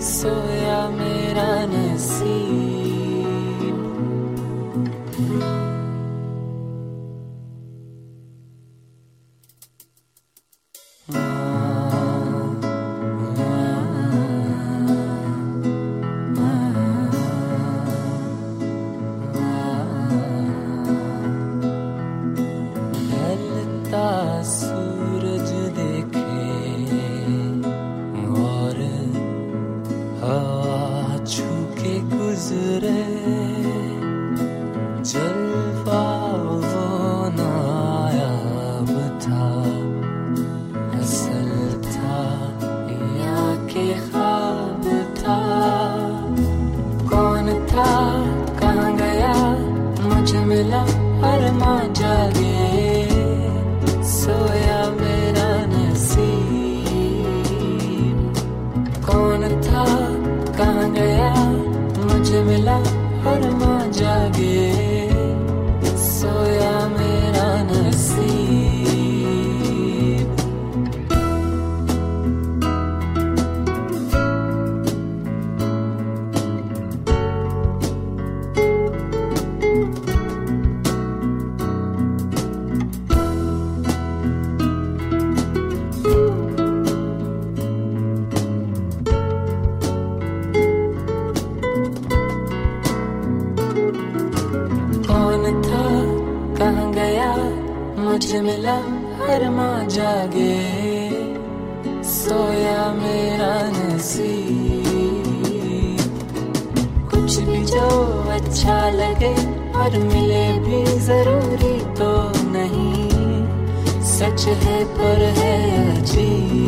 सोया मेरा नसीब। ढलता सूरज देखे और हवा छू के गुजरे, जलवा वो नायाब था, असल था या के ख्वाब था। कौन था, कहाँ गया, मुझे मिला अरमां जागे। सोया मेरा नसीब। कौन था, कहाँ गया, मुझे मिला अरमां जागे। सोया मेरा नसीब। कौन था, कहाँ गया, मुझे मिला अरमां जागे। सोया मेरा नसीब। कुछ भी जो अच्छा लगे और मिले भी जरूरी तो नहीं, सच है पर है अजीब।